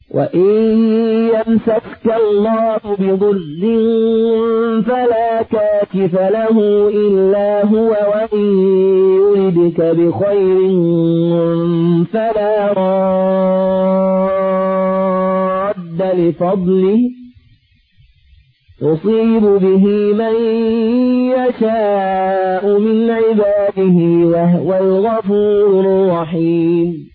وإن يمسسك الله بضر فلا كاشف له إلا هو وإن يردك بخير فلا راد لفضله يصيب به من يشاء من عباده وهو الغفور الرحيم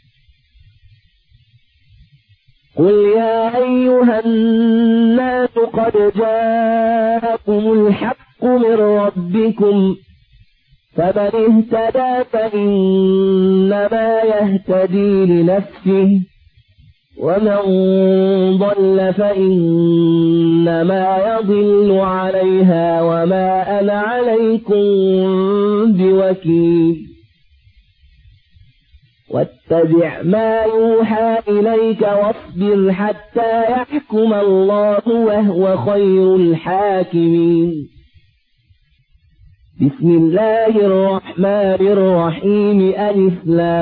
قل يا أيها الناس قد جاءكم الحق من ربكم فمن اهتدى فإنما يهتدي لنفسه ومن ضل فإنما يضل عليها وما أنا عليكم بوكيل واتبع ما يوحى إليك واصبر حتى يحكم الله وهو خير الحاكمين بسم الله الرحمن الرحيم ألف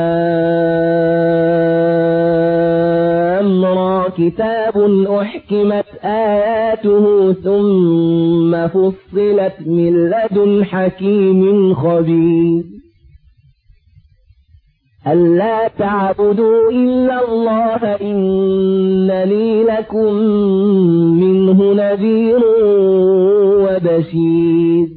لام را كتاب أحكمت آياته ثم فصلت من لدن حكيم خبير ألا تعبدوا إلا الله إنني لكم منه نذير وبشير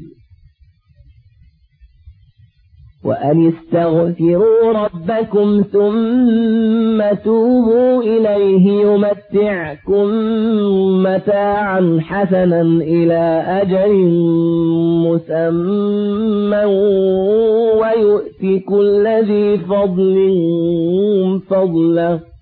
وأن استغفروا ربكم ثم توبوا إليه يمتعكم متاعا حسنا إلى أجل مسمى ويؤتي كل ذي فضل فضله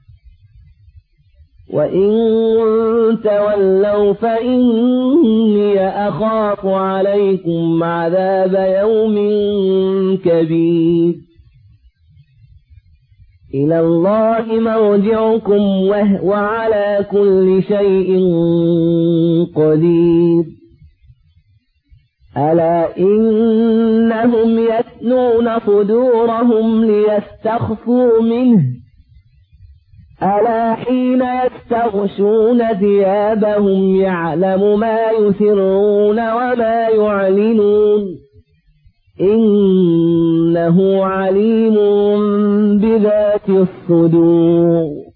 وإن تولوا فإني أخاف عليكم عذاب يوم كبير إلى الله مرجعكم وهو على كل شيء قدير ألا إنهم يثنون صدورهم ليستخفوا منه ألا حين يستغشون ثيابهم يعلم ما يسرون وما يعلنون إنه عليم بذات الصدور